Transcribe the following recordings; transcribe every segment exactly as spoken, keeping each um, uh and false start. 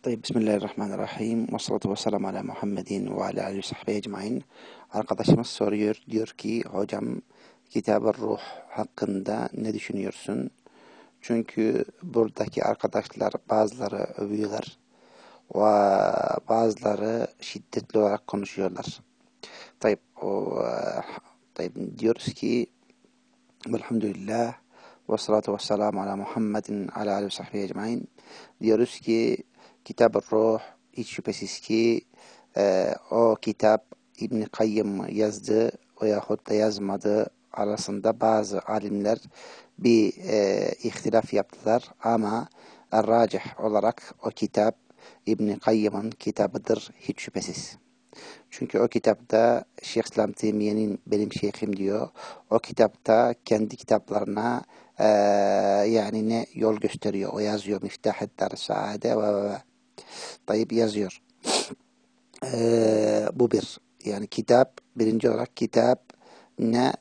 Tayyib, Bismillahirrahmanirrahim. Ve salatu ve selamu ala Muhammedin ve ala alihi ve sahbihi ecmain. Arkadaşımız soruyor. Diyor ki, hocam Kitab-ı Ruh hakkında ne düşünüyorsun? Çünkü buradaki arkadaşlar bazıları övüyorlar ve bazıları şiddetli olarak konuşuyorlar. Tayyib, o, tayyib, diyoruz ki Elhamdülillah ve salatu ve selamu ala Muhammedin ala alihi ve sahbihi ecmain. Diyoruz ki Kitab-ı Ruh hiç şüphesiz ki e, o kitap İbn-i Kayyım yazdı veyahut da yazmadı arasında bazı alimler bir e, ihtilaf yaptılar ama racih olarak o kitap İbn-i Kayyım'ın kitabıdır hiç şüphesiz. Çünkü o kitapta Şeyh İslam Teymiye'nin benim şeyhim diyor. O kitapta kendi kitaplarına e, yani ne yol gösteriyor. O yazıyor. Miftah-ı Dar-ı-Saade ve ve ve. Tayyip yazıyor. E, bu bir. Yani kitap, birinci olarak kitap ne?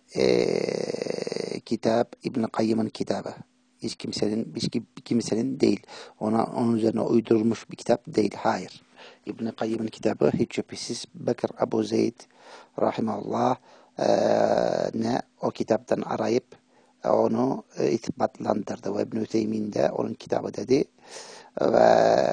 E, kitap İbn-i Kayyım'ın kitabı. Hiç kimsenin, hiç kimsenin değil. Ona, onun üzerine uydurulmuş bir kitap değil. Hayır. İbn-i Kayyım'ın kitabı hiç şüphesiz Bekir Ebu Zeyd rahimahullah e, ne o kitaptan arayıp e, onu e, ispatlandırdı ve İbn-i Teymin de onun kitabı dedi ve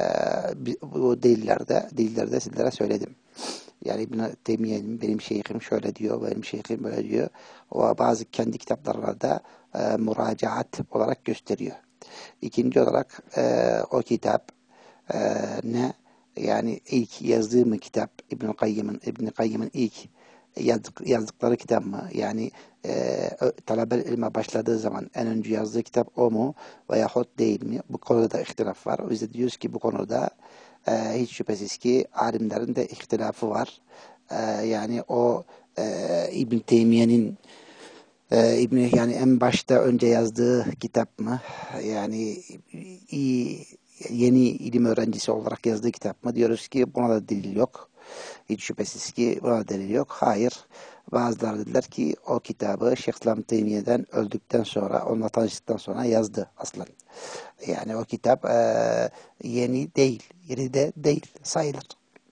bu delillerde delillerde sizlere söyledim. Yani İbn-i Teymiye'nin benim şeyhim şöyle diyor, benim şeyhim böyle diyor. O bazı kendi kitaplarına da e, müracaat olarak gösteriyor. İkinci olarak e, o kitap e, ne? Yani ilk yazdığı mı kitap İbn-i Kayyım'ın İbn-i Kayyım'ın ilk yazdık, yazdıkları kitap mı? Yani e, talebe ilme başladığı zaman en önce yazdığı kitap o mu veyahut değil mi? Bu konuda da ihtilaf var. Biz de diyoruz ki bu konuda e, hiç şüphesiz ki alimlerin de ihtilafı var. E, yani o e, İbn Teymiye'nin e, İbn yani en başta önce yazdığı kitap mı? Yani iyi yeni ilim öğrencisi olarak yazdığı kitap mı? Diyoruz ki buna da delil yok. Hiç şüphesiz ki buna da delil yok. Hayır. Bazıları dediler ki o kitabı Şeyh İslam Teymiye'den öldükten sonra, onunla tanıştıktan sonra yazdı aslan. Yani o kitap e, yeni değil. Yeni de değil. Sayılır.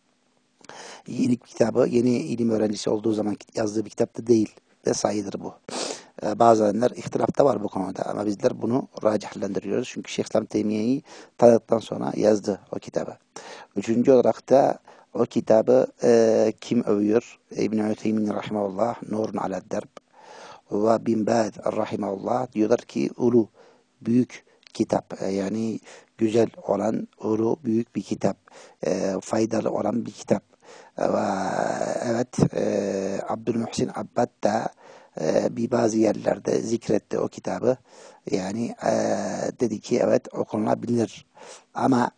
Yeni kitabı, yeni ilim öğrencisi olduğu zaman yazdığı bir kitap da değil. De sayılır bu. Bazı alimler ihtilafta var bu konuda ama bizler bunu racihlendiriyoruz. Çünkü Şeyh İslam Teymiye'yi tanıdıktan sonra yazdı o kitabı. Üçüncü olarak da o kitabı e, kim övüyor? İbn-i Ütheymin rahimahullah Nurun ala derb ve Bin Baz rahimahullah diyorlar ki ulu büyük kitap yani güzel olan ulu büyük bir kitap e, faydalı olan bir kitap ve evet e, Abdülmuhsin Abbad da e, bir bazı yerlerde zikretti o kitabı yani e, dedi ki evet okunabilir ama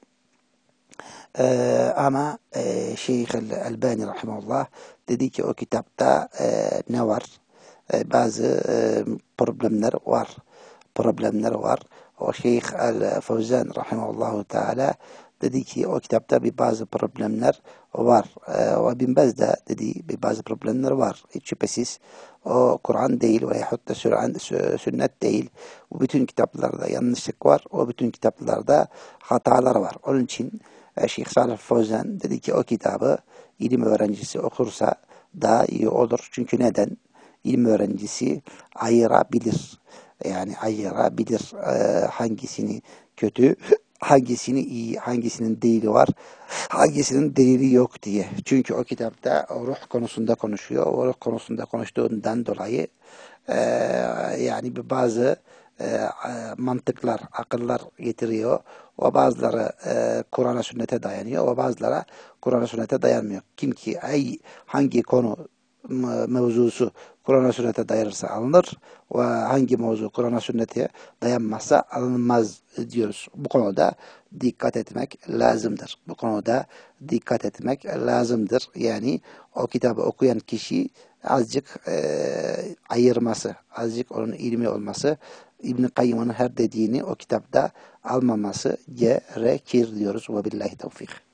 Ee, ama e, Şeyh El-Albani rahimahullah dedi ki o kitapta e, ne var? E, bazı e, problemler var. Problemler var. O Şeyh El-Fevzan rahimahullahu teala dedi ki o kitapta bir bazı problemler var. E, ve Bin Baz da dedi bir bazı problemler var. Hiç şüphesiz o Kur'an değil veyahut da sünnet değil. Bu bütün kitaplarda yanlışlık var. O bütün kitaplarda hatalar var. Onun için Şeyh Salih Fevzan dedi ki o kitabı ilim öğrencisi okursa daha iyi olur. Çünkü neden? İlim öğrencisi ayırabilir. Yani ayırabilir e, hangisini kötü, hangisini iyi, hangisinin değili var, hangisinin değili yok diye. Çünkü o kitapta o ruh konusunda konuşuyor. O ruh konusunda konuştuğundan dolayı e, yani bazı e, mantıklar, akıllar getiriyor. O bazıları e, Kur'an'a sünnete dayanıyor. O bazılara Kur'an'a sünnete dayanmıyor. Kim ki ay, hangi konu mevzusu Kur'an'a sünnete dayanırsa alınır ve hangi mevzu Kur'an'a sünnete dayanmazsa alınmaz diyoruz. Bu konuda dikkat etmek lazımdır. Bu konuda dikkat etmek lazımdır. Yani o kitabı okuyan kişi azıcık e, ayırması, azıcık onun ilmi olması, İbn-i Kayyım'ın her dediğini o kitapta almaması gerekir diyoruz. Ve billahi tevfik.